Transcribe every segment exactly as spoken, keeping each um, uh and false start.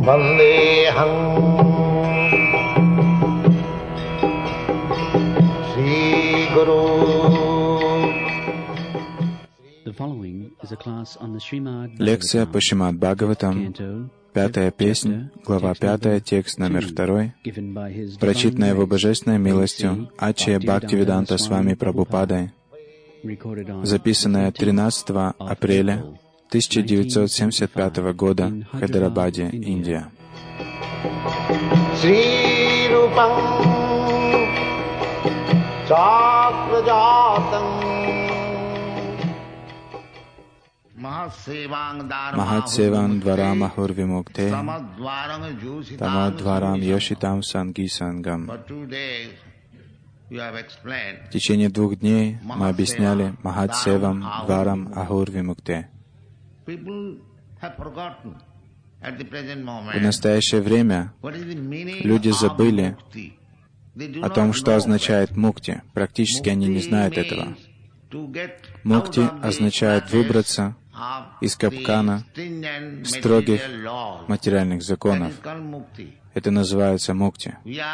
Vandeham Sri Guru. Лекция по Шримад Бхагаватам, пятая песня, глава пятая, текст номер второй, прочитана Его Божественной милостью Ачарья Бхактивиданта Свами Прабхупадой, записанная тринадцатого апреля тысяча девятьсот семьдесят пятого года в Хайдарабаде, Индия. Махатсеван дварам ахур вимукте, тамадварам йошитам санги сангам. В течение двух дней мы объясняли Махатсевам дварам ахур вимукте. В настоящее время люди забыли о том, что означает мукти. Практически они не знают этого. Мукти означает выбраться из капкана строгих материальных законов. Это называется мукти.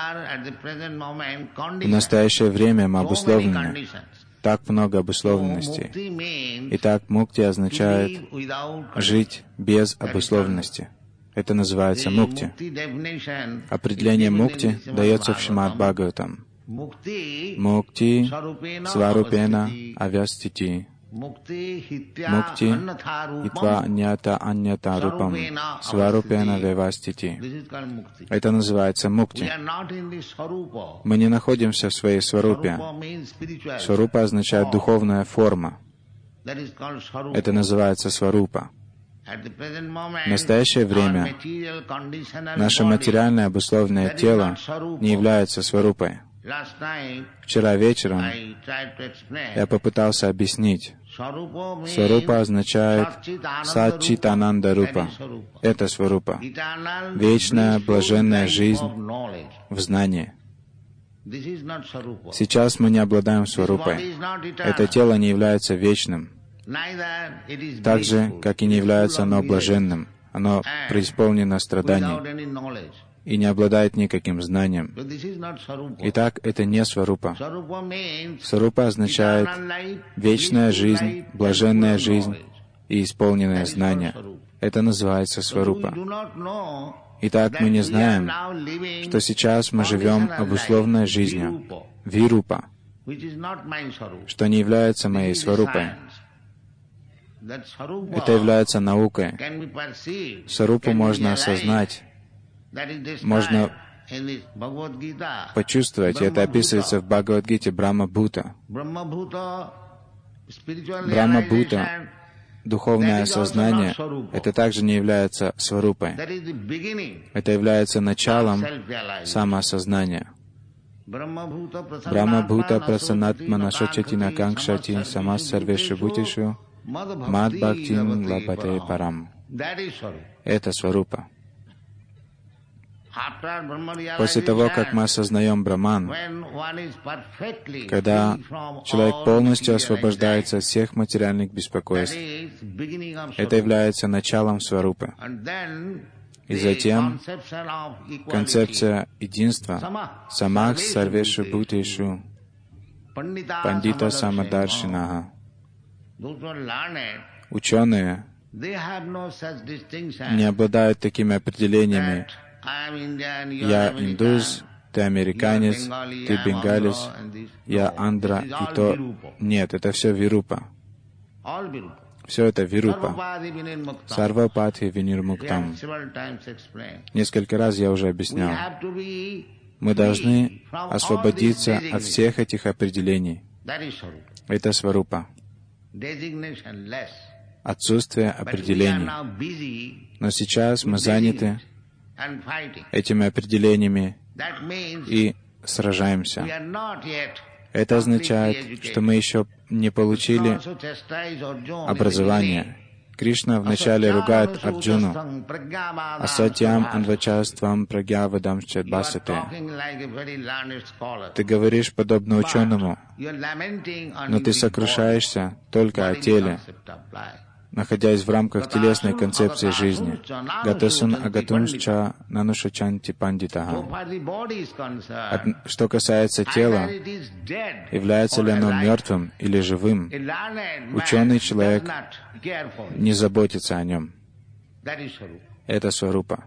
В настоящее время мы обусловлены. Так много обусловленностей. Итак, мукти означает жить без обусловленности. Это называется мукти. Определение мукти дается в Шримад Бхагаватам. Мукти сварупена авястити. Мукти итва аньята аньята рупам сварупена вевастити. Это называется мукти. Мы не находимся в своей сварупе. Сварупа означает духовная форма. Это называется сварупа. В настоящее время наше материальное обусловленное тело не является сварупой. Вчера вечером я попытался объяснить. Сварупа означает Саччитананда Рупа. Это сварупа. Вечная, блаженная жизнь в знании. Сейчас мы не обладаем сварупой. Это тело не является вечным. Так же, как и не является оно блаженным. Оно преисполнено страданий и не обладает никаким знанием. Итак, это не сварупа. Сварупа означает вечная жизнь, блаженная жизнь и исполненное знание. Это называется сварупа. Итак, мы не знаем, что сейчас мы живем обусловленной жизнью, вирупа, что не является моей сварупой. Это является наукой. Сварупу можно осознать, можно почувствовать, и это описывается в Бхагавад-гите Брахма-бхута. Брахма-бхута, духовное осознание, это также не является сварупой. Это является началом самоосознания. Брахма-бхута прасанатмана шачатина канкшати самас сарвешу бхутишу мад бхактин лапате парам. Это сварупа. После того, как мы осознаем Браман, когда человек полностью освобождается от всех материальных беспокойств, это является началом сварупы. И затем концепция единства «Самах сарвешу бхутешу пандита самадаршинаха». Ученые не обладают такими определениями: «Я индус», «Ты американец», «Ты бенгалец», «Я андра» и то. Нет, это все вирупа. Все это вирупа. Сарвападхи винирмуктам. Несколько раз я уже объяснял. Мы должны освободиться от всех этих определений. Это сварупа. Отсутствие определений. Но сейчас мы заняты этими определениями и сражаемся. Это означает, что мы еще не получили образование. Кришна вначале ругает Арджуну: «Асатьям анвачаствам прагьявадамчат басате». Ты говоришь подобно ученому, но ты сокрушаешься только о теле. находясь в рамках телесной концепции жизни. Гатасун агатунча нанушачанти пандитаха. Что касается тела, является ли оно мертвым или живым, ученый человек не заботится о нем. Это сварупа.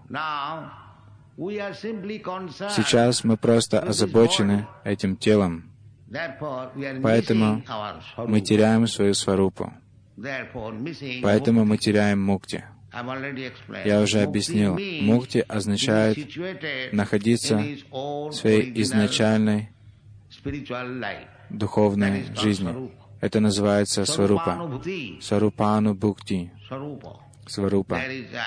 Сейчас мы просто озабочены этим телом, поэтому мы теряем свою сварупу. Поэтому мы теряем мукти. Я уже объяснил, мукти означает находиться в своей изначальной духовной жизни. Это называется сварупа. Сварупану бхукти. Сварупа.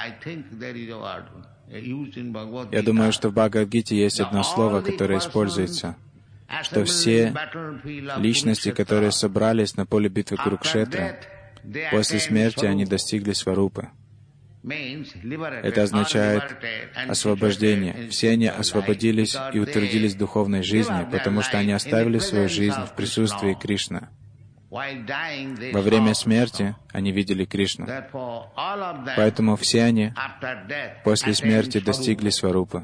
Я думаю, что в Бхагавад-гите есть одно слово, которое используется, что все личности, которые собрались на поле битвы Курукшетра, после смерти они достигли сварупы. Это означает освобождение. Все они освободились и утвердились в духовной жизни, потому что они оставили свою жизнь в присутствии Кришны. Во время смерти они видели Кришну. Поэтому все они после смерти достигли сварупы.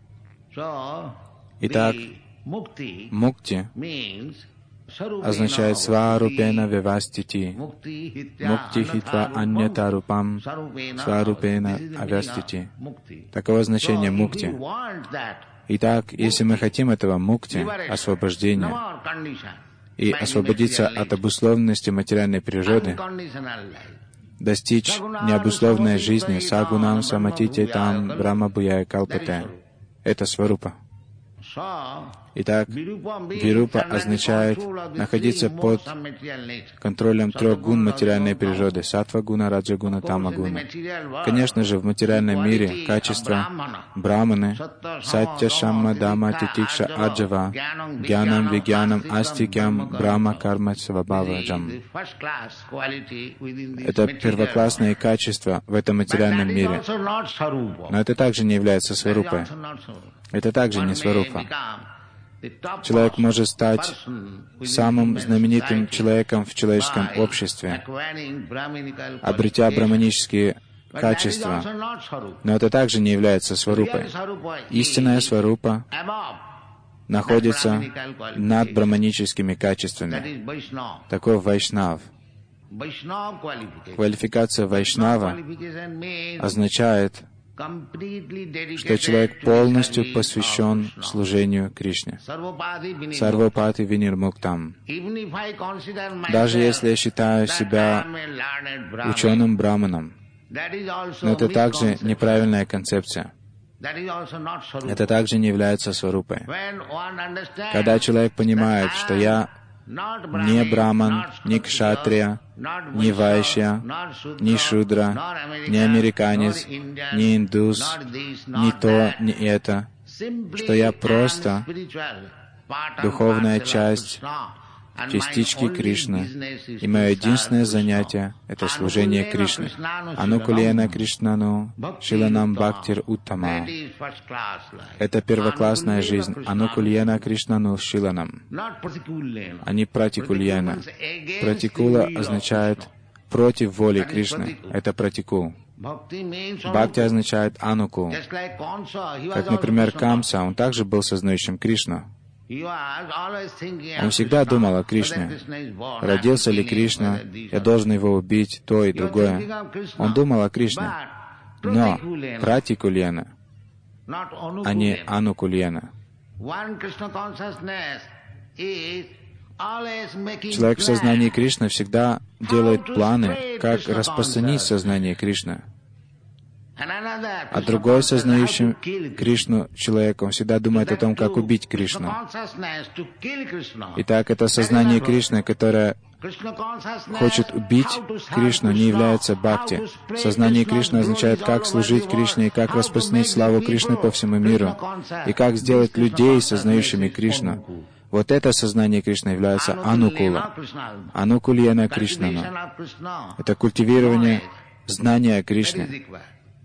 Итак, мукти означает сварупена вивастити. Мукти хитва аньятарупам сварупена авястити. Таково значение мукти. Итак, если мы хотим этого мукти, освобождения, и освободиться от обусловленности материальной природы, достичь необусловленной жизни сагунам саматите там брахма буяя калпате. Это сварупа. Итак, вирупа означает находиться под контролем трех гун материальной природы — сатва гуна, раджа гуна, тама гуна. Конечно же, в материальном мире качества браманы — сатья, шамма, дама, титикша, аджава, гьянам, вигьянам, астикям, брахма, карма, свабхаваджам. Это первоклассные качества в этом материальном мире. Но это также не является сварупой. Это также не сварупа. Человек может стать самым знаменитым человеком в человеческом обществе, обретя браманические качества, но это также не является сварупой. Истинная сварупа находится над браманическими качествами. Такой вайшнав. Квалификация вайшнава означает, что человек полностью посвящен служению Кришне. Сарвапати винирмуктам. Даже если я считаю себя ученым браманом, но это также неправильная концепция. Это также не является сварупой. Когда человек понимает, что я не браман, не кшатрия, не вайшья, не шудра, не американец, не индус, не то, не это, что я просто духовная часть, частички Кришны, и мое единственное занятие — это служение Кришне. Анукулена Кришнану Шиланам Бхактир Уттама. Это первоклассная жизнь. Анукулена Кришнану Шиланам. А не пратикульена. Пратикула означает против воли Кришны. Это пратикул. Бхакти означает анукул. Как, например, Камса, он также был сознающим Кришну. Он всегда думал о Кришне. Родился ли Кришна, я должен его убить, то и другое. Он думал о Кришне. Но пратикульена, а не анукульена. Человек в сознании Кришны всегда делает планы, как распространить сознание Кришны. А другой, сознающий Кришну человек, он всегда думает о том, как убить Кришну. Итак, это сознание Кришны, которое хочет убить Кришну, не является бхакти. Сознание Кришны означает, как служить Кришне, и как распространить славу Кришны по всему миру, и как сделать людей, сознающими Кришну. Вот это сознание Кришны является анукула. Анукульена Кришнана. Это культивирование знания Кришны.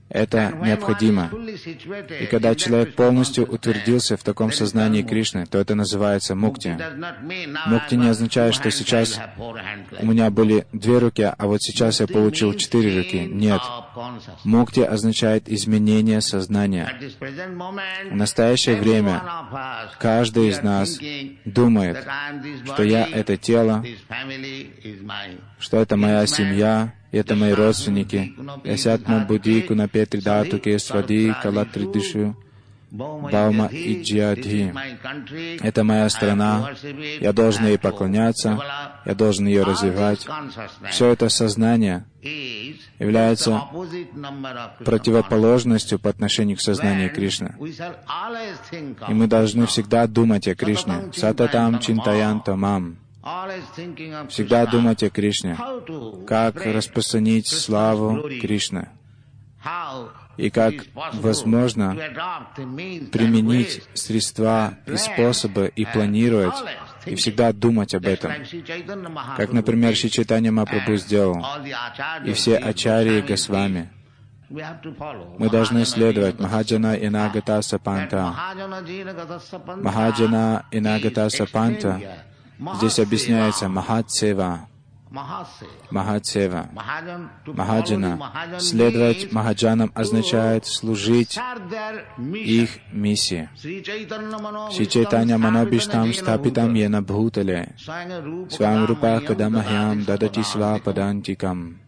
Это необходимо. И когда человек полностью утвердился в таком сознании Кришны, то это называется мукти. Мукти не означает, что сейчас у меня были две руки, а вот сейчас я получил четыре руки. Нет. Мукти означает изменение сознания. В настоящее время каждый из нас думает, что я — это тело, что это моя семья, это мои родственники. Ясятма Будди Кунапетри Датуке Свади Калатри Дишу Баума и Джиадхи. Это моя страна, я должен ей поклоняться, я должен ее развивать. Все это сознание является противоположностью по отношению к сознанию Кришны. И мы должны всегда думать о Кришне. Сататам чинтаянта мам. Всегда думать о Кришне, как распространить славу Кришны, и как возможно применить средства и способы и планировать, и всегда думать об этом. Как, например, Шри Чайтанья Махапрабху сделал, и все ачарьи Госвами. Мы должны следовать Махаджана Инагата Сапанта. Махаджана Инагата Сапанта. Здесь объясняется Махадсева. Махадсева. Махаджана. Следовать Махаджанам означает служить их миссии. Шри Чайтанья Манобиштам Стапитам Йена Бхутале Свам Рупа Кадамахьям Дадати Сва Падантикам.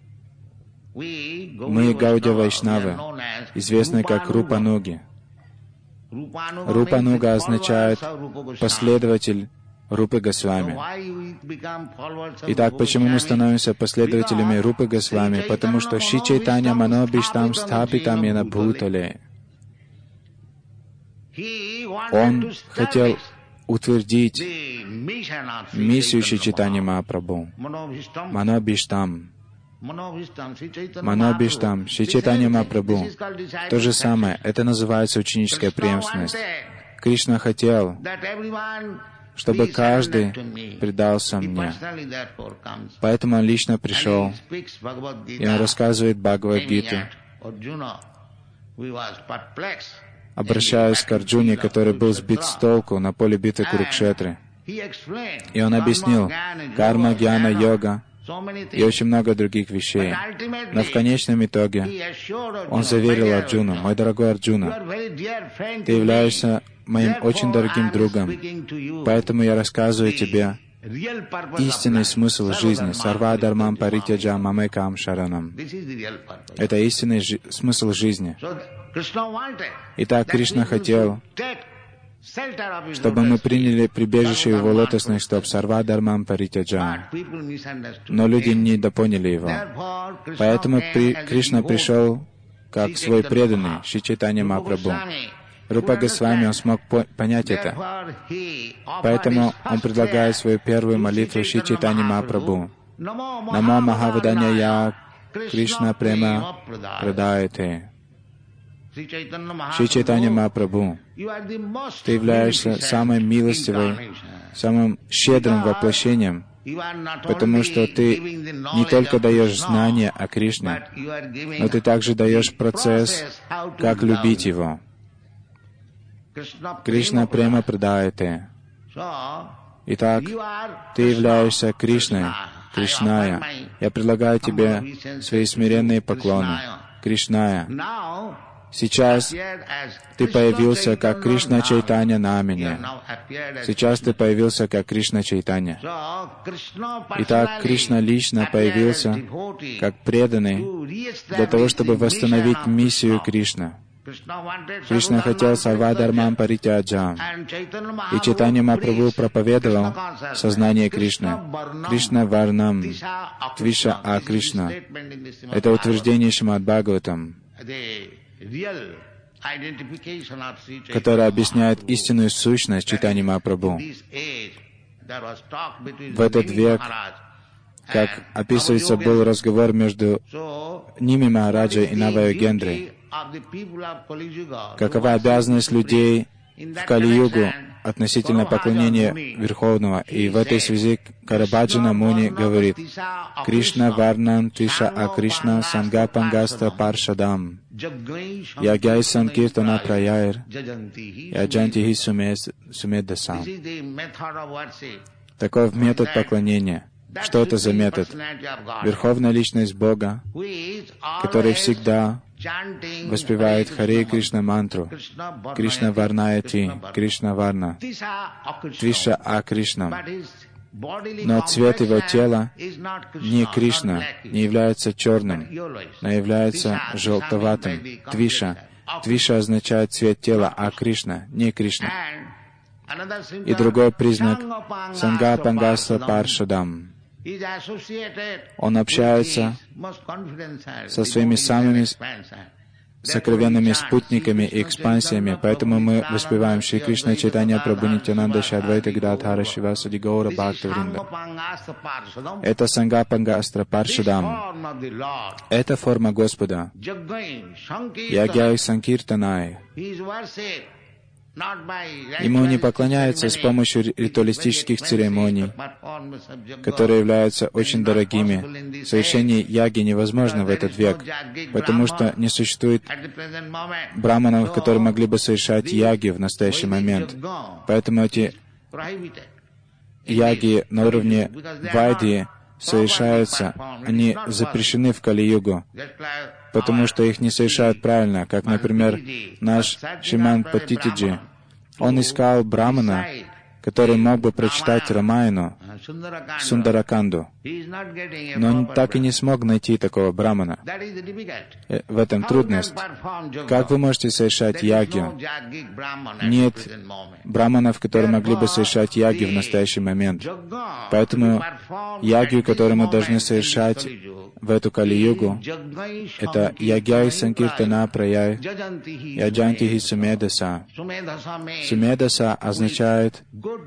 Мы Гаудия Вайшнавы, известны как Рупануги. Рупануга означает последователь Рупы Госвами. Итак, почему мы становимся последователями Рупы Госвами? Потому что Шри Чайтанья Манобиштам Стапитам Йена Бхутале. Он хотел утвердить миссию Шри Чайтанья Махапрабху. Манобиштам. Манобиштам. Шри Чайтанья Махапрабху. То же самое. Это называется ученическая преемственность. Кришна хотел, чтобы каждый предался мне. Поэтому он лично пришел, и он рассказывает Бхагавад-гиту, обращаясь к Арджуне, который был сбит с толку на поле битвы Курукшетры. И он объяснил карма, гьяна, йога и очень много других вещей. Но в конечном итоге он заверил Арджуну: «Мой дорогой Арджуна, ты являешься моим очень дорогим другом, поэтому я рассказываю тебе истинный смысл жизни. Сарва дармам паритяджа мамекам шаранам. Это истинный жи- смысл жизни. Итак, Кришна хотел, чтобы мы приняли прибежище Его лотосных стоп, сарва дармам паритяджа. Но люди недопоняли Его. Поэтому при... Кришна пришел как свой преданный, Шри Чайтанья Махапрабху. Рупа Госвами, он смог по- понять это. Поэтому он предлагает свою первую молитву Шри Чайтанья Махапрабху. Намо Махаваданья Я Кришна Према Прадаяте. Шри Чайтанья Махапрабху, ты являешься самой милостивой, самым щедрым воплощением, потому что ты не только даешь знания о Кришне, но ты также даешь процесс, как любить Его. Кришна према прадаяте. Итак, ты являешься Кришной, Кришная. Я предлагаю тебе свои смиренные поклоны. Кришная. Сейчас ты появился как Кришна Чайтанья Намине. Сейчас ты появился как Кришна Чайтанья. Итак, Кришна лично появился как преданный для того, чтобы восстановить миссию Кришны. Кришна хотел сарва дармам паритяджа. И Чайтанья Махапрабху проповедовал сознание Кришны. Кришна варнам, твиша а Кришна. Это утверждение Шримад Бхагаватам, которое объясняет истинную сущность Чайтаньи Махапрабху. В этот век, как описывается, был разговор между Ними Махараджей и Навайогендрой. Какова обязанность людей в Кали-югу относительно поклонения Верховного? И в этой связи Карабаджана Муни говорит: Кришна Варнам Триша А Кришна Санга Пангаста Паршадам. Ягяй Санкиртана Праяир, Яджантихи Сумеддасам. Таков метод поклонения. Что это за метод? Верховная Личность Бога, который всегда воспевает Харе Кришна мантру, Кришна Варнаяти, Кришна Варна, Твиша А Кришнам. Но цвет его тела не Кришна, не является черным, но является желтоватым. Твиша. Твиша означает цвет тела, а Кришна не Кришна. И другой признак — Санга Пангаса Паршадам. Он общается со своими самыми сокровенными спутниками и экспансиями, поэтому мы воспеваем Шри Кришна Чайтанья Прабху Нитянанда Шадвайта Гададхара Шивасади Гаура Бхакта Вринда. Это Санга Пангастра Паршадам. Это форма Господа. Ягьяй Санкиртанай. Ему не поклоняются с помощью ритуалистических церемоний, которые являются очень дорогими. Совершение яги невозможно в этот век, потому что не существует браманов, которые могли бы совершать яги в настоящий момент. Поэтому эти яги на уровне вайдьи совершаются, они запрещены в Кали-югу, потому что их не совершают правильно, как, например, наш Шриман Паттитиджи. Он искал брамана, который мог бы прочитать Рамаяну, Сундараканду, но он так и не смог найти такого брамана. В этом трудность. Как вы можете совершать ягью? Нет браманов, которые могли бы совершать ягью в настоящий момент. Поэтому ягью, которую мы должны совершать в эту Кали-югу, это Ягьяй Санкиртана Праяй Яджантихи Сумедаса. Сумедаса означает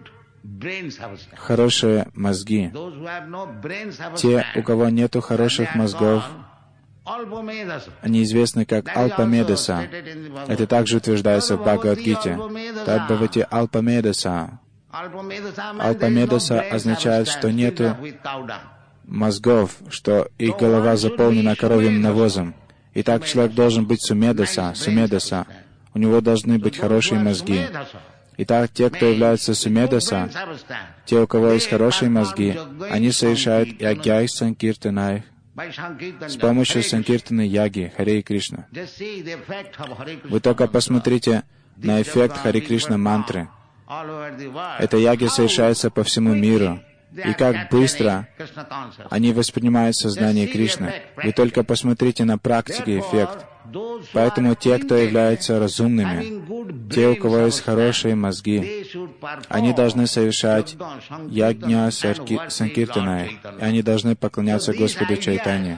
хорошие мозги. Те, у кого нету хороших мозгов, они известны как Алпамедаса. Это также утверждается в Бхагавад-гите. Тадбхавати Алпамедаса. Алпамедаса означает, что нету мозгов, что их голова заполнена коровьим навозом. Итак, человек должен быть сумедаса, сумедаса. У него должны быть хорошие мозги. Итак, те, кто являются сумедаса, те, у кого есть хорошие мозги, они совершают ягьяй санкиртанай с помощью санкиртаны яги, Харе Кришна. Вы только посмотрите на эффект Харе Кришна мантры. Эта яги совершается по всему миру. И как быстро они воспринимают сознание Кришны. Вы только посмотрите на практике эффект. Поэтому те, кто являются разумными, те, у кого есть хорошие мозги, они должны совершать ягня санкиртанай, и они должны поклоняться Господу Чайтанье.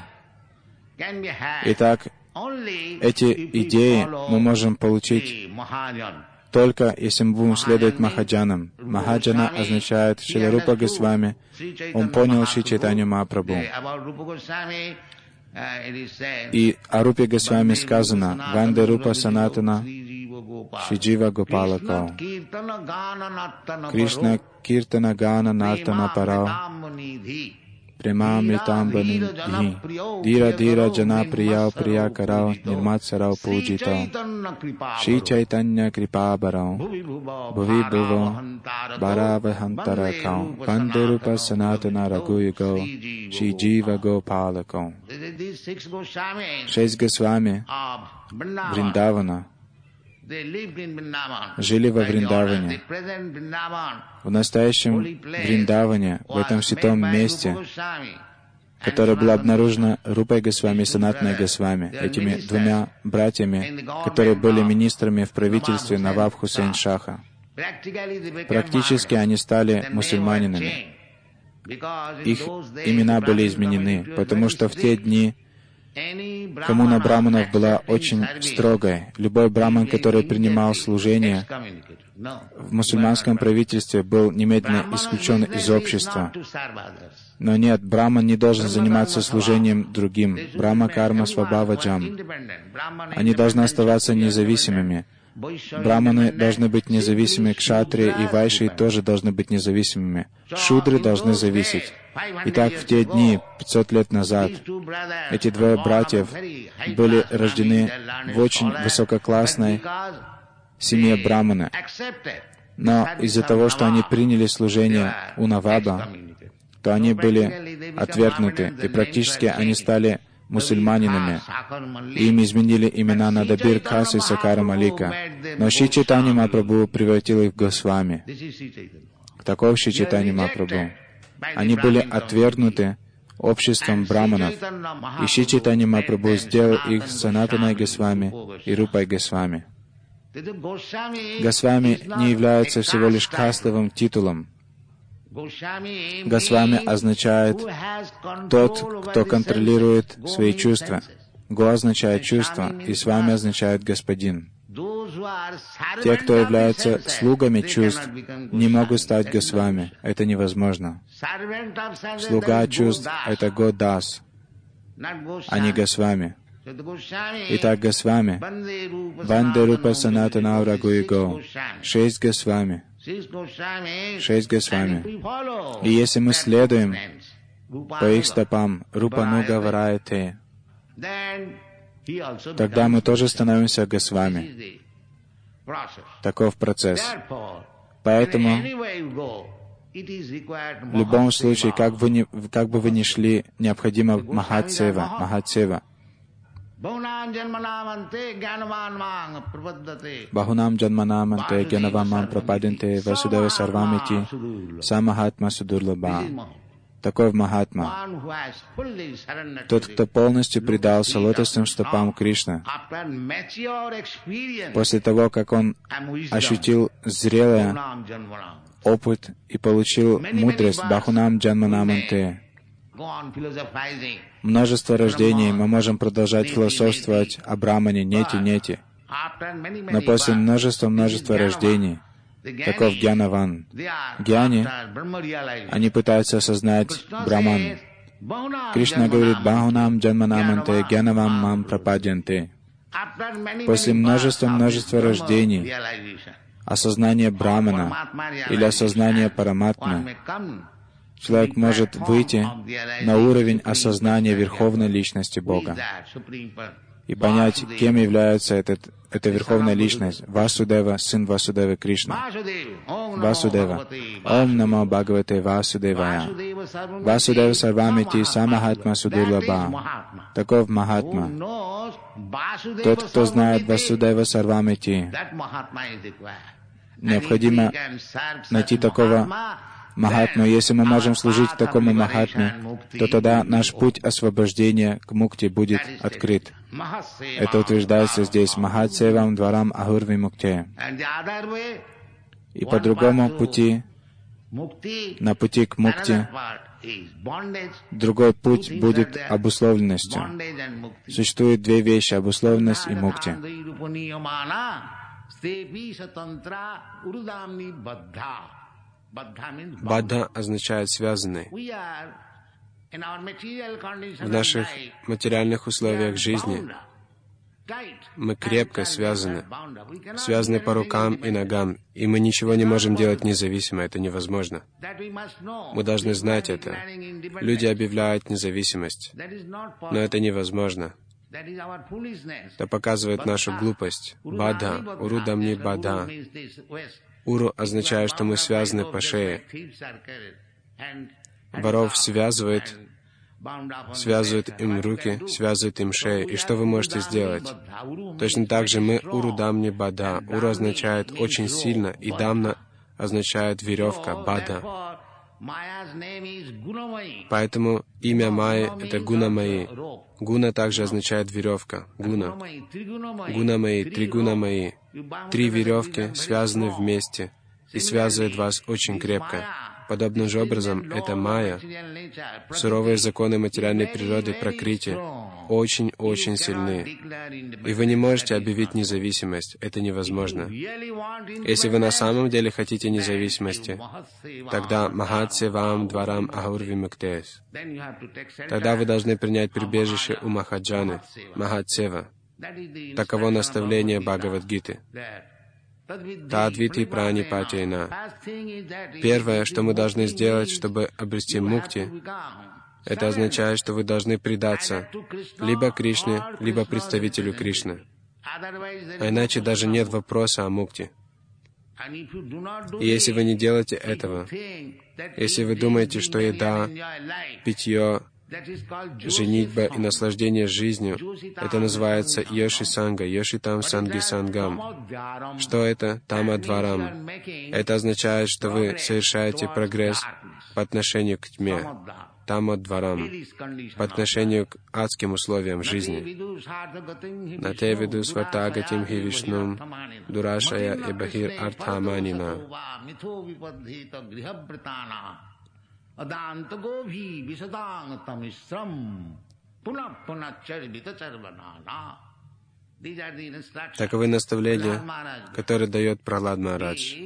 Итак, эти идеи мы можем получить только если мы будем следовать Махаджанам. Махаджана означает Шрила Рупа Госвами. Он понял Шри Чайтанью Махапрабху. И о Рупе Госвами сказано: «Ванде Рупа Санатана Шиджива Гопала Кау». Кришна Киртана Гана Нартана Парау Премамритамбани Дира Дира Джана Прияу Прия Карау Нирмат Сарау Пуджитау Шри Чайтанья Крипа Барау Бхуви Бхуво Баравахантара Кау Ванде Рупа Санатана Рагуюгау Шри Джива Гопала Кау. Шесть Госвами Вриндавана жили во Вриндаване. В настоящем Вриндаване, в этом святом месте, которое было обнаружено Рупой Госвами и Санатаной Госвами, этими двумя братьями, которые были министрами в правительстве Наваб Хусейн Шаха. Практически они стали мусульманинами. Их имена были изменены, потому что в те дни коммуна браманов была очень строгой. Любой браман, который принимал служение в мусульманском правительстве, был немедленно исключен из общества. Но нет, браман не должен заниматься служением другим. Брахма карма свабхава джам. Они должны оставаться независимыми. Браманы должны быть независимыми, кшатрии и вайши тоже должны быть независимыми. Шудры должны зависеть. Итак, в те дни, пятьсот лет назад, эти двое братьев были рождены в очень высококлассной семье Брамана. Но из-за того, что они приняли служение у Наваба, то они были отвергнуты, и практически они стали мусульманинами, и им изменили имена на Дабир Khas и Сакара Малика. Но Шри Чайтанья Махапрабху превратил их в Госвами. Таков Шри Чайтанья Махапрабху. Они были отвергнуты обществом браманов, и Шри Чайтанья Махапрабху сделал их Санатаной Госвами и Рупой Госвами. Госвами не является всего лишь кастовым титулом. Госвами означает тот, кто контролирует свои чувства. Го означает чувство, и с вами означает господин. Те, кто являются слугами чувств, не могут стать Госвами. Это невозможно. Слуга чувств — это Годас, а не Госвами. Итак, Госвами. Ванде Рупа Санатана Рагуиго. Шесть Госвами. Шесть Госвами. И если мы следуем по их стопам, Рупануга Вараяте, тогда мы тоже становимся Госвами. Таков процесс. Поэтому в любом случае, как, вы не, как бы вы ни шли, необходимо Махатсева, Махатсева. Бахунам джанманаманте гянавамам пропаденте васудева сарвамити самахатма судурлаба. Такой Махатма. Тот, кто полностью предался лотосным стопам Кришны, после того, как он ощутил зрелый опыт и получил мудрость Бахунам джанманаманте. Множество рождений, мы можем продолжать философствовать о Брамане, нети, нети. Но после множества-множества рождений, таков Гьянаван, Гьяни, они пытаются осознать Браман. Кришна говорит, Бахунам джанманаманте гьянавам мам пропадянте. После множества-множества рождений, осознание Брамана или осознание Параматмы, человек может выйти на уровень осознания Верховной Личности Бога и понять, кем является этот, эта Верховная Личность. Васудева, сын Васудевы Кришна. Васудева. Ом намо Бхагавате Васудевая. Васудева Сарвамити Самахатма Судурлаба. Таков Махатма. Тот, кто знает Васудева Сарвамити, необходимо найти такого Махатму. Если мы можем служить такому Махатме, то тогда наш путь освобождения к мукти будет открыт. Это утверждается здесь. Махатсевам дварам ахурви мукте. И по другому пути, на пути к мукти, другой путь будет обусловленностью. Существует две вещи — обусловленность и мукти. Бадда означает «связанный». В наших материальных условиях жизни мы крепко связаны, связаны по рукам и ногам, и мы ничего не можем делать независимо, это невозможно. Мы должны знать это. Люди объявляют независимость, но это невозможно. Это показывает нашу глупость. Бадда, урудамни бадда. Уру означает, что мы связаны по шее. Воров связывает, связывают им руки, связывают им шею. И что вы можете сделать? Точно так же мы урудамни бада. Уру означает очень сильно, и дамна означает веревка, бада. Поэтому имя Майи — это Гунамаи. Гуна также означает веревка, гуна. Гунамаи, три гунамаи. Три веревки связаны вместе и связывают вас очень крепко. Подобным же образом, это майя, суровые законы материальной природы пракрити, очень-очень сильны. И вы не можете объявить независимость. Это невозможно. Если вы на самом деле хотите независимости, тогда Махатсевам дварам ахурви муктес. Тогда вы должны принять прибежище у Махаджаны, Махатсева. Таково наставление Бхагавад-гиты. Тадвити пранипатейна. Первое, что мы должны сделать, чтобы обрести мукти, это означает, что вы должны предаться либо Кришне, либо представителю Кришны. А иначе даже нет вопроса о мукти. И если вы не делаете этого, если вы думаете, что еда, питье, женитьба и наслаждение жизнью, это называется йоши-санга, йошитам санги-сангам. Что это? Тама-дварам. Это означает, что вы совершаете прогресс по отношению к тьме, тама-дварам, по отношению к адским условиям жизни. Нате виду свартагатим хи вишнум, дурашая и бахир артхаманина. Таковы наставления, которые дает Прахлад Махарадж.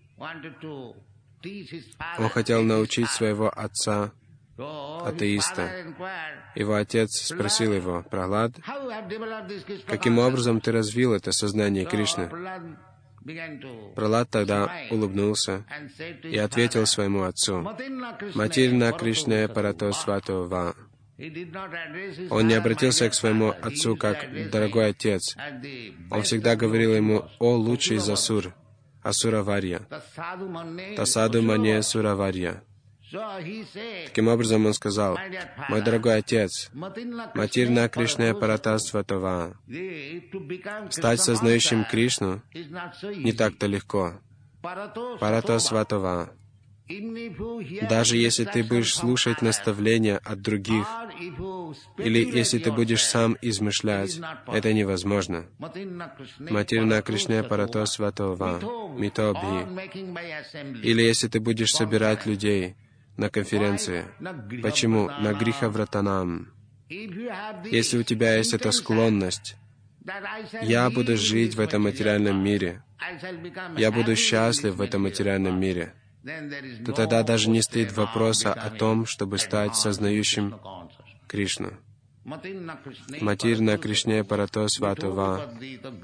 Он хотел научить своего отца, атеиста. Его отец спросил его: «Прахлад, каким образом ты развил это сознание Кришны?» Прахлад тогда улыбнулся и ответил своему отцу: «Матирна Кришне парато свато ва». Он не обратился к своему отцу как «дорогой отец». Он всегда говорил ему: «О лучший из асур, асура-варья, тасаду мане асура-варья». Таким образом, он сказал: «Мой дорогой отец, матирна Кришне парата свато ва». Стать сознающим Кришну не так-то легко. Парато свато ва. Даже если ты будешь слушать наставления от других, или если ты будешь сам измышлять, это невозможно. Матирна Кришне парато свато ва, митобхи. Или если ты будешь собирать людей на конференции. Почему? На гриха вратанам. Если у тебя есть эта склонность, я буду жить в этом материальном мире, я буду счастлив в этом материальном мире, то тогда даже не стоит вопроса о том, чтобы стать сознающим Кришну. Матирна Кришне парато свато ва.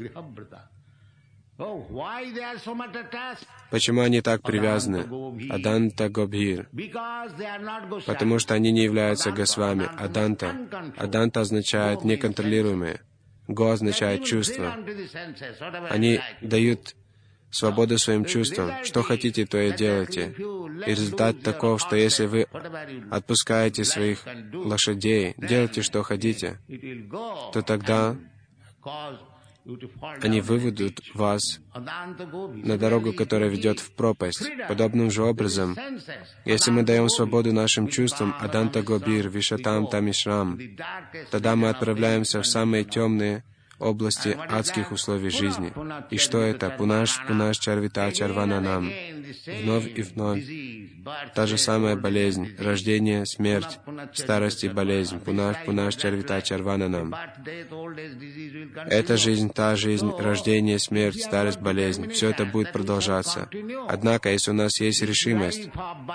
Почему они так привязаны? Аданта Гобхир. Потому что они не являются Госвами. Аданта. Аданта означает неконтролируемые. Го означает чувство. Они дают свободу своим чувствам. Что хотите, то и делайте. И результат таков, что если вы отпускаете своих лошадей, делайте, что хотите, то тогда они выведут вас на дорогу, которая ведет в пропасть. Подобным же образом, если мы даем свободу нашим чувствам, Аданта Гобир, Вишатам Тамишрам, тогда мы отправляемся в самые темные области адских условий жизни. И что это? Пунаш, пунаш, чарвита, чарвана нам. Вновь и вновь та же самая болезнь, рождение, смерть, старость и болезнь. Пунаш, пунаш, чарвита, чарвана нам. Эта жизнь, та жизнь, рождение, смерть, старость, болезнь. Все это будет продолжаться. Однако, если у нас есть решимость,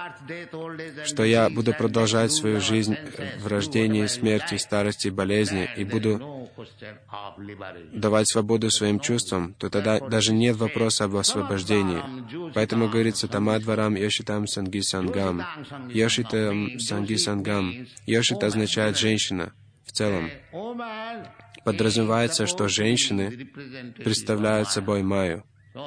что я буду продолжать свою жизнь в рождении, смерти, старости и болезни, и буду давать свободу своим чувствам, то тогда даже нет вопроса об освобождении. Поэтому говорится «тамадварам йошитам санги сангам». Йошитам санги сангам. Йошит означает «женщина» в целом. Подразумевается, что женщины представляют собой Майю.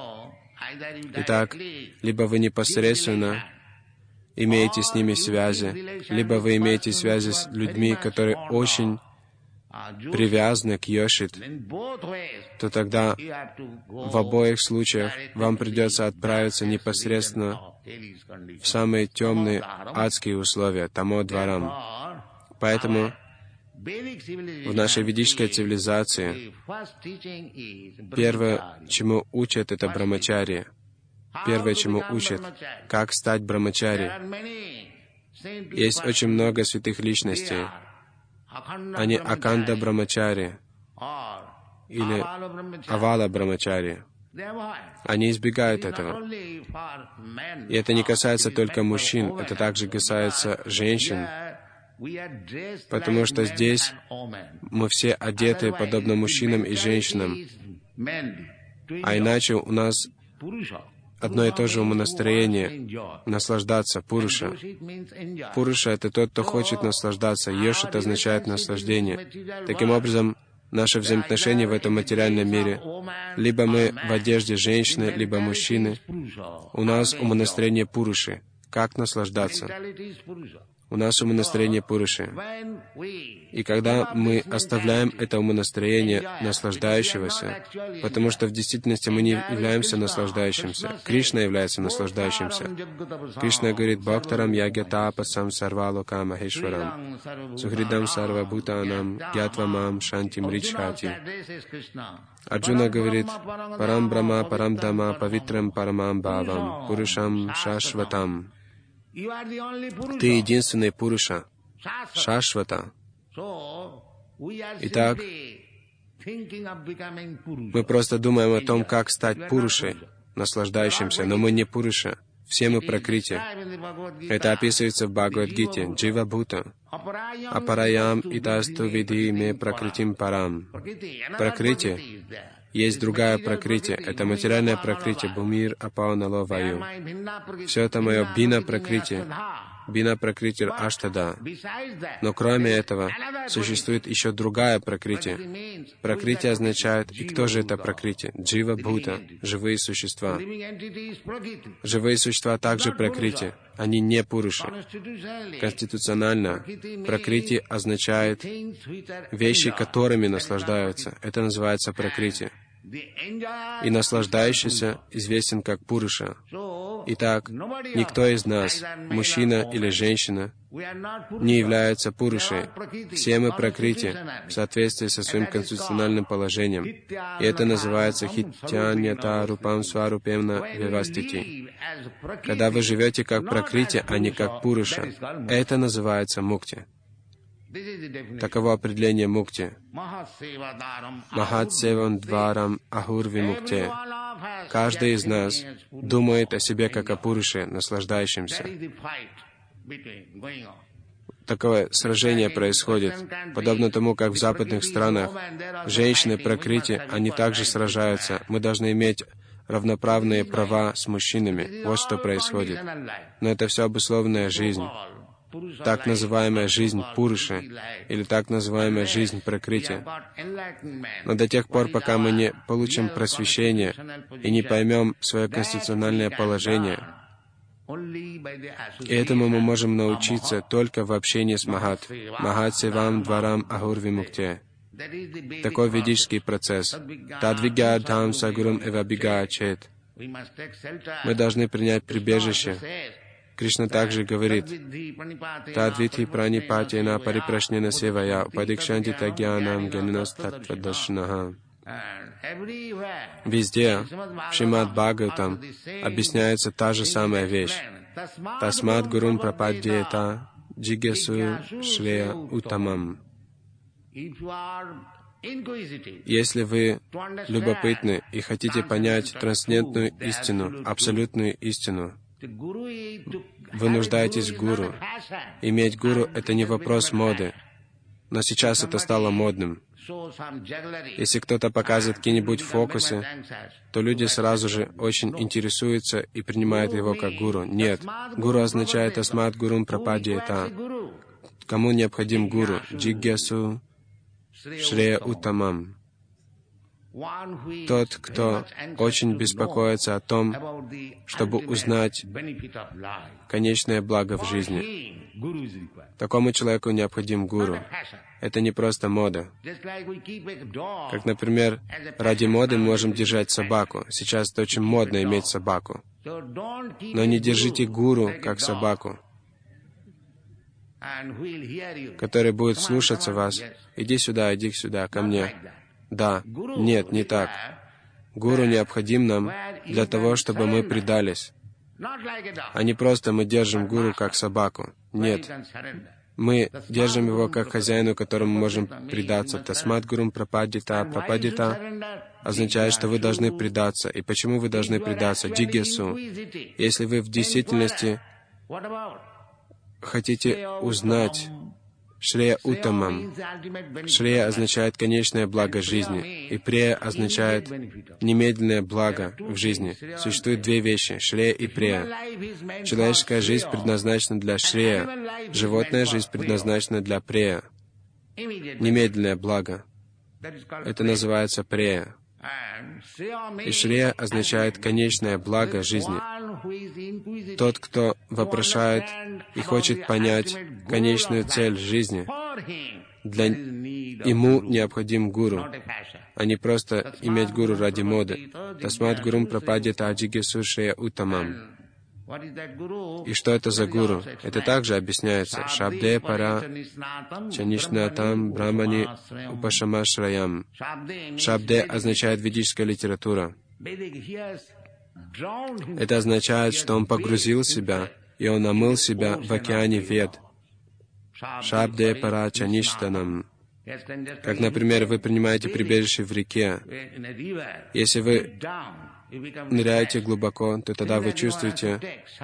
Итак, либо вы непосредственно имеете с ними связи, либо вы имеете связи с людьми, которые очень привязаны к Йошит, то тогда в обоих случаях вам придется отправиться непосредственно в самые темные адские условия, тамо-дварам. Поэтому в нашей ведической цивилизации первое, чему учат, это брамачарья. Первое, чему учат, как стать брамачари. Есть очень много святых личностей. Они Аканда Брамачари или Авала Брамачари. Они избегают этого. И это не касается только мужчин, это также касается женщин, потому что здесь мы все одеты подобно мужчинам и женщинам, а иначе у нас одно и то же умонастроение — наслаждаться, пуруша. Пуруша — это тот, кто хочет наслаждаться. Йошит означает наслаждение. Таким образом, наши взаимоотношения в этом материальном мире. Либо мы в одежде женщины, либо мужчины. У нас умонастроение Пуруши. Как наслаждаться? У нас умонастроение Пуруши. И когда мы оставляем это умонастроение наслаждающегося, потому что в действительности мы не являемся наслаждающимся, Кришна является наслаждающимся. Кришна говорит: «Бхактарам ягятапасам сарвалока махешварам, сухридам сарвабхутанам, гятвамам шантим ричхати». Арджуна говорит: «Парам брама, парам дама, павитрам парамам бхавам, пурушам шашватам». Ты единственный Пуруша, Шашвата. Итак, мы просто думаем о том, как стать Пурушей, наслаждающимся, но мы не Пуруша. Все мы Пракрити. Это описывается в Бхагавад-гите. Джива Бхута. Апараям итасту види ме пракритим парам. Пракрити. Есть другая Пракрити. Это материальная Пракрити. Бумир апаунало ваю. Все это мое Бина Пракрити. Бина Пракрити Аштада. Но кроме этого, существует еще другая Пракрити. Пракрити означает, и кто же это Пракрити? Джива Бхута, живые существа. Живые существа также Пракрити. Они не Пуруши. Конституционально Пракрити означает вещи, которыми наслаждаются. Это называется Пракрити. И наслаждающийся известен как Пуруша. Итак, никто из нас, мужчина или женщина, не является Пурушей. Все мы Пракрити в соответствии со своим конституциональным положением. И это называется хитянята рупам сварупемна вивастити. Когда вы живете как Пракрити, а не как Пуруша, это называется мукти. Таково определение мукти. Махат севам дварам ахурви мукте. Каждый из нас думает о себе как о Пуруше, наслаждающемся. Такое сражение происходит, подобно тому, как в западных странах женщины Пракрити, они также сражаются. Мы должны иметь равноправные права с мужчинами. Вот что происходит. Но это все обусловленная жизнь. Так называемая жизнь Пуруши, или так называемая жизнь Пракрити. Но до тех пор, пока мы не получим просвещение и не поймем свое конституциональное положение, и этому мы можем научиться только в общении с Махат. Махат севам дварам ахурви мукте. Такой ведический процесс. Тадвигя дхам сагурам эвабига чет. Мы должны принять прибежище. Кришна также говорит: «Тадвити пранипатена парипрашнена севая упадикшанти тагьянам генинас таттвадашнаха». Везде, в Шримад Бхагаватам, объясняется та же самая вещь. «Тасмат гурум прападьета джигесу шрея утамам». Если вы любопытны и хотите понять трансцендентную истину, абсолютную истину, вы нуждаетесь в гуру. Иметь гуру — это не вопрос моды, но сейчас это стало модным. Если кто-то показывает какие-нибудь фокусы, то люди сразу же очень интересуются и принимают его как гуру. Нет, гуру означает «асмат гурум прападьета». Кому необходим гуру? Джигьясу шрея утамам. Тот, кто очень беспокоится о том, чтобы узнать конечное благо в жизни. Такому человеку необходим гуру. Это не просто мода. Как, например, ради моды мы можем держать собаку. Сейчас это очень модно иметь собаку. Но не держите гуру как собаку, который будет слушаться вас. Иди сюда, иди сюда, ко мне. Да, нет, не так. Гуру необходим нам для того, чтобы мы предались. А не просто мы держим гуру как собаку. Нет. Мы держим его как хозяину, которому мы можем предаться. Тасмат гурум прападита. Прападита означает, что вы должны предаться. И почему вы должны предаться? Джигьясу. Если вы в действительности хотите узнать Шрея Утамам. Шрея означает конечное благо жизни, и Прея означает немедленное благо в жизни. Существует две вещи — Шрея и Прея. Человеческая жизнь предназначена для Шрея, животная жизнь предназначена для Прея. Немедленное благо. Это называется прея. И шрея означает конечное благо жизни. Тот, кто вопрошает и хочет понять конечную цель жизни, для ему необходим гуру, а не просто иметь гуру ради моды. Тасмат гурум прападьята аджигесу шрея уттамам. И что это за гуру? Это также объясняется. Шабде пара чанишнатам брамани упашамашраям. Шабде означает ведическая литература. Это означает, что он погрузил себя, и он омыл себя в океане вед. Шабде пара чаништанам. Как, например, вы принимаете прибежище в реке. Если вы ныряете глубоко, то тогда вы чувствуете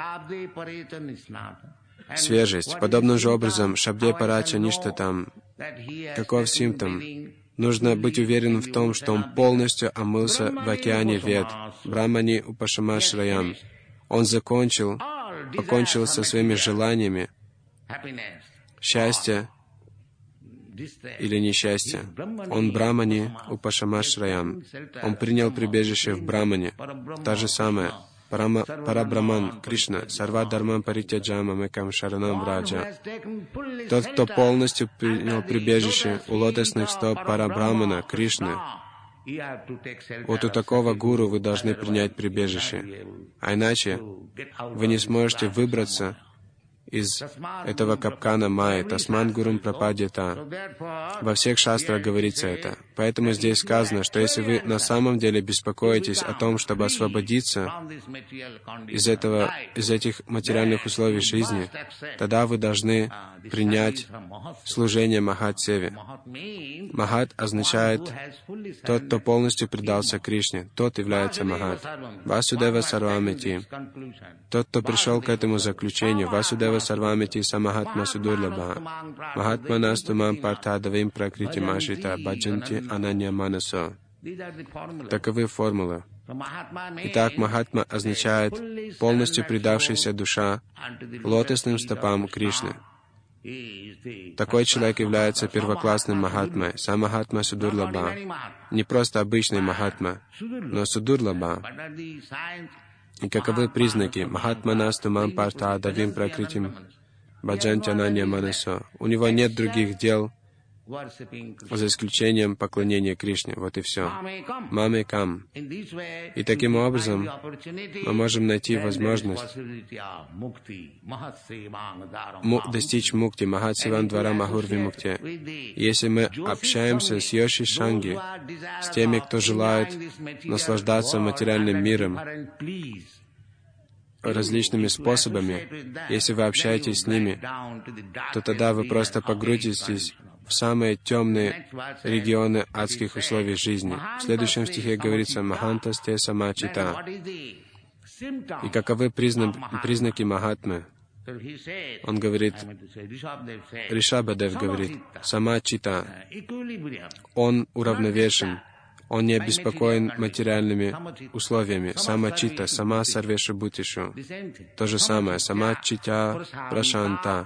свежесть. Подобным же образом, шабде парача ништатам. Каков симптом? Нужно быть уверенным в том, что он полностью омылся в океане вед. Брамани упашамашраям. Он закончил, покончил со своими желаниями, счастья или несчастье. Он брамани упашамашраям. Он принял прибежище в брамане. Та же самая. Парама, парабраман, Кришна, сарва дарман паритяджама мекам шаранам враджа. Тот, кто полностью принял прибежище у лотосных стоп парабрамана, Кришны, вот у такого гуру вы должны принять прибежище. А иначе вы не сможете выбраться из этого капкана майи, тасман гурум прападьята. Во всех шастрах говорится это. Поэтому здесь сказано, что если вы на самом деле беспокоитесь о том, чтобы освободиться из этого, из этих материальных условий жизни, тогда вы должны принять служение Махат-севе. Махат означает тот, кто полностью предался Кришне. Тот является Махат. Васудева Сарвамити. Тот, кто пришел к этому заключению. Васудева Сарвамити Самахатма Судурлаба. Махатма Настумам Партадавим Пракрити Машита Баджанти Ананья Манасо. Таковы формулы. Итак, Махатма означает полностью предавшаяся душа лотосным стопам Кришны. Такой человек является первоклассным Махатмой, Самахатма Судурлаба. Не просто обычный Махатма, но Судурлаба. И каковы признаки? Махатма Настумам Партадавим Пракритим Баджантянанья Манасо. У него нет других дел, за исключением поклонения Кришне. Вот и все. Маме кам. И таким образом мы можем найти возможность достичь мукти, Махат-севам двара Махурви мукти. Если мы общаемся с Йоши Шанги, с теми, кто желает наслаждаться материальным миром различными способами, если вы общаетесь с ними, то тогда вы просто погрузитесь в самые темные регионы адских условий жизни. В следующем стихе говорится «Махантасте самачита». И каковы призна... признаки Махатмы? Он говорит, Ришабадев говорит, «Самачита». Он уравновешен. Он не обеспокоен материальными условиями. Самачита, сама сарвешу бутишу. То же самое. Самачитя прашанта.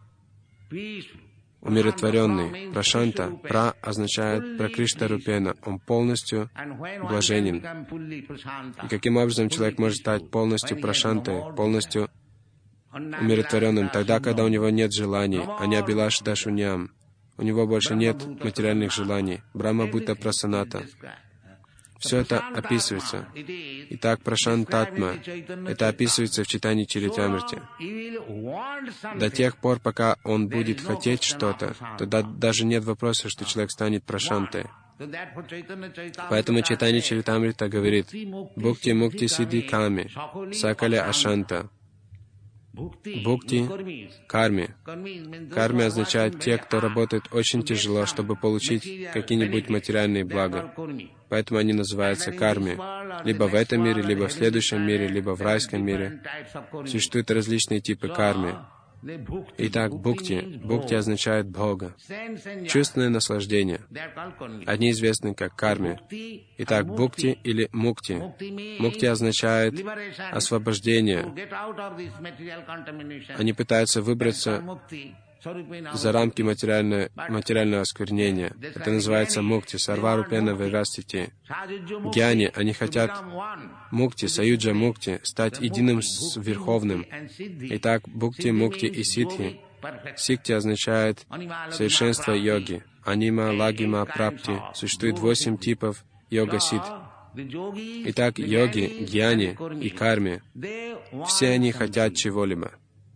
Умиротворенный. Прашанта. Пра означает пракришта рупена. Он полностью блаженен. И каким образом человек может стать полностью прашантой, полностью умиротворенным? Тогда, когда у него нет желаний. Аня билаш дашуньям. У него больше нет материальных желаний. Брахма Будда Прасаната. Все это описывается. Итак, Прашантатма. Это описывается в читании Чаритамрити. До тех пор, пока он будет хотеть что-то, тогда даже нет вопроса, что человек станет Прашантой. Поэтому читание Чаритамрита говорит «Бхукти мукти сидhi ками, сакаля ашанта». Бхукти — карми. Карми означает те, кто работает очень тяжело, чтобы получить какие-нибудь материальные блага. Поэтому они называются карми. Либо в этом мире, либо в следующем мире, либо в райском мире. Существуют различные типы карми. Итак, бхукти. Бхукти означает Бога. Чувственное наслаждение. Одни известны как карми. Итак, бхукти или мукти. Мукти означает освобождение. Они пытаются выбраться за рамки материального, материального осквернения. Это называется мукти, сарварупена вивастити. Гьяни, они хотят мукти, саюджа мукти, стать единым с Верховным. Итак, бхукти, мукти и сидхи. Сикти означает совершенство йоги. Анима, лагима, прапти. Существует восемь типов йога-сидх. Итак, йоги, гьяни и карми, все они хотят чего-либо.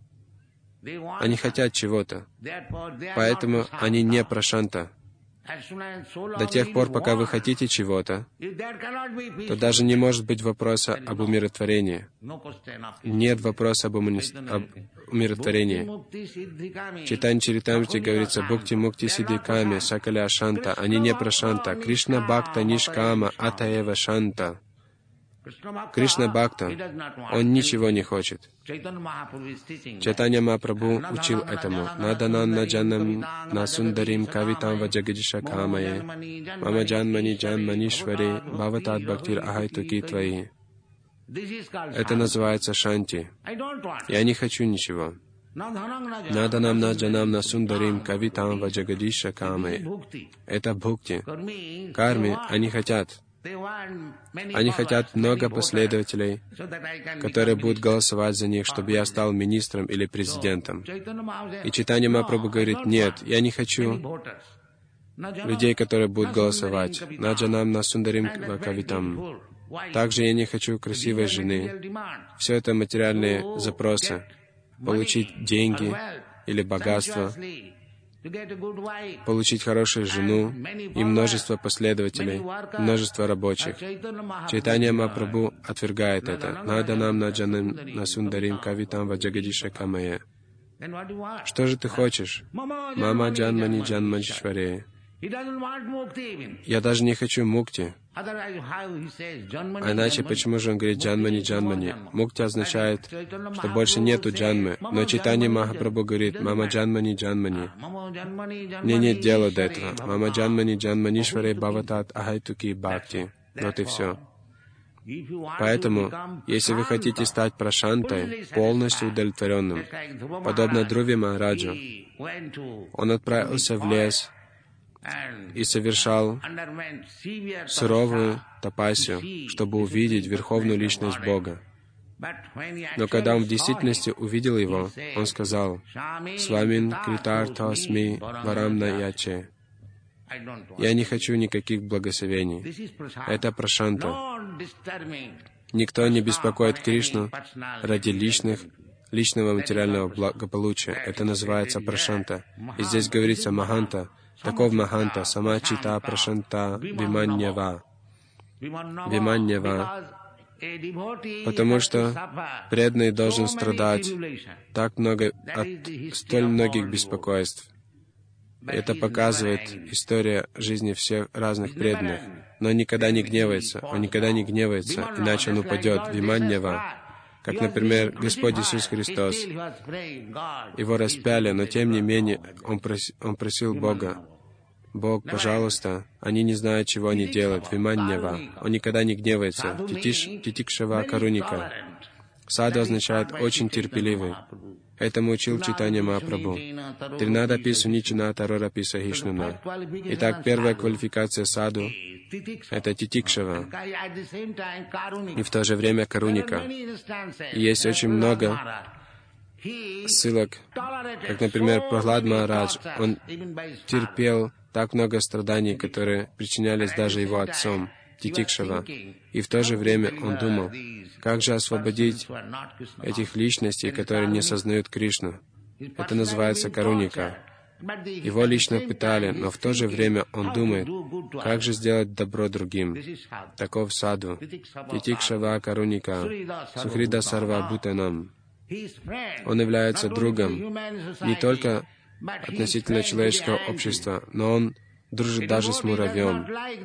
Они хотят чего-то. Поэтому они не прошанта. До тех пор, пока вы хотите чего-то, то даже не может быть вопроса об умиротворении. Нет вопроса об, уми... об умиротворении. В Чайтанья Чаритамрите говорится: бхукти, мукти, сиддхиками, сакаля ашанта. Они не прошанта. Кришна бхакта нишкама, атаева шанта. Кришна бхакта, он ничего не хочет. Чайтанья Махапрабху учил этому. Надананна джанам насундарим кавитам ваджагадиша камае мама джанмани джанманишвари бхаватат бхактир ахайтуки твои. Это называется шанти. Я не хочу ничего. Наданам наджанам насундарим кавитам ваджагадиша камае. Это бхукти. Карми, они хотят. Они хотят много последователей, которые будут голосовать за них, чтобы я стал министром или президентом. И Чайтанья Махапрабху говорит: нет, я не хочу людей, которые будут голосовать. Наджанам насундарим кавитам. Также я не хочу красивой жены. Все это материальные запросы. Получить деньги или богатство, получить хорошую жену и множество последователей, множество рабочих. Чайтанья Махапрабху отвергает это. Наданам наджанам насундарим кавитам ваджагадиша камае. Что же ты хочешь? Мама джанмани джанманишваре. Я даже не хочу мукти. А иначе почему же он говорит джанмани джанмани? Мукти означает, что больше нету джанмы. Но Чайтанья Махапрабху говорит: мама джанмани джанмани. Мне нет дела до этого. Мама джанмани джанманишваре бхаватат ахайтуки бхакти. Вот и все. Поэтому, если вы хотите стать прошантой, полностью удовлетворенным, подобно Друве Махараджу, он отправился в лес и совершал суровую тапасию, чтобы увидеть Верховную Личность Бога. Но когда он в действительности увидел Его, он сказал: «Свамин критартасми варамна яче». Я не хочу никаких благословений. Это прошанта. Никто не беспокоит Кришну ради личных, личного материального благополучия. Это называется прошанта. И здесь говорится маханта. Таков маханта, сама чита прошанта виманьява. Виманьява. Потому что преданный должен страдать так много от столь многих беспокойств. Это показывает история жизни всех разных преданных. Но он никогда не гневается, он никогда не гневается, иначе он упадет. Виманьява. Как, например, Господь Иисус Христос. Его распяли, но тем не менее Он, прос... он просил Бога: «Бог, пожалуйста, они не знают, чего они делают». Виманьява. Он никогда не гневается. Титиш... Титикшава каруника. Саду означает «очень терпеливый». Этому учил Чайтанья Махапрабху. Тринада пису ничина тарора писа хишнуна. Итак, первая квалификация саду — это титикшава, и в то же время каруника. И есть очень много ссылок, как, например, Прахлад Махарадж. Он терпел так много страданий, которые причинялись даже его отцом, титикшава. И в то же время он думал, как же освободить этих личностей, которые не сознают Кришну. Это называется каруника. Его лично пытали, но в то же время он думает, как же сделать добро другим. Таков саду. Титикшава каруника. Сухрида сарва бхутанам. Он является другом не только относительно человеческого общества, но он дружит даже с муравьем.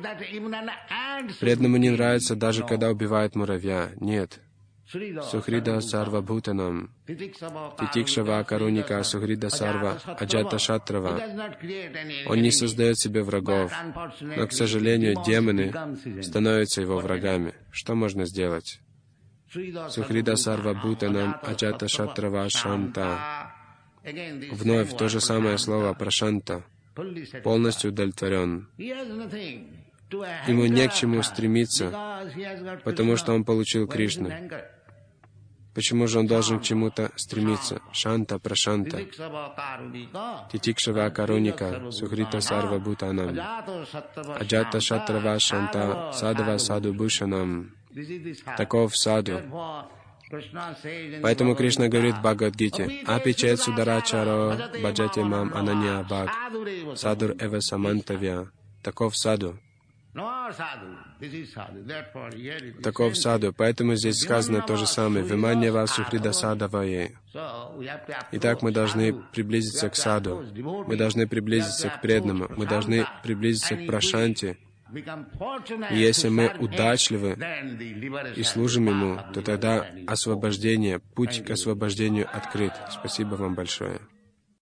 Преданному не нравится даже когда убивают муравья. Нет. Сухрида сарва бхутанам. Титикшава каруника сухрида сарва аджата шатрава. Он не создает себе врагов, но, к сожалению, демоны становятся его врагами. Что можно сделать? Сухрида сарва бхутанам аджата шатрава шанта. Вновь то же самое слово «прашанта», полностью удовлетворен. Ему не к чему стремиться, потому что он получил Кришну. Почему же он должен к чему-то стремиться? Шанта, прашанта. Титикшава каруника, сухрита сарва бхутанам. Аджата шатрава шанта, садава саду бхушанам. Таков саду. Поэтому Кришна говорит в Бхагавад-гите: «Апичет сударачаро баджате мам ананья бхаг, садур эва самантавья». Таков саду. Таков саду. Поэтому здесь сказано то же самое. «Виманьява сухрида садавае». Итак, мы должны приблизиться к саду. Мы должны приблизиться к преданному. Мы должны приблизиться к прашанте. И если мы удачливы и служим Ему, то тогда освобождение, путь к освобождению открыт. Спасибо вам большое.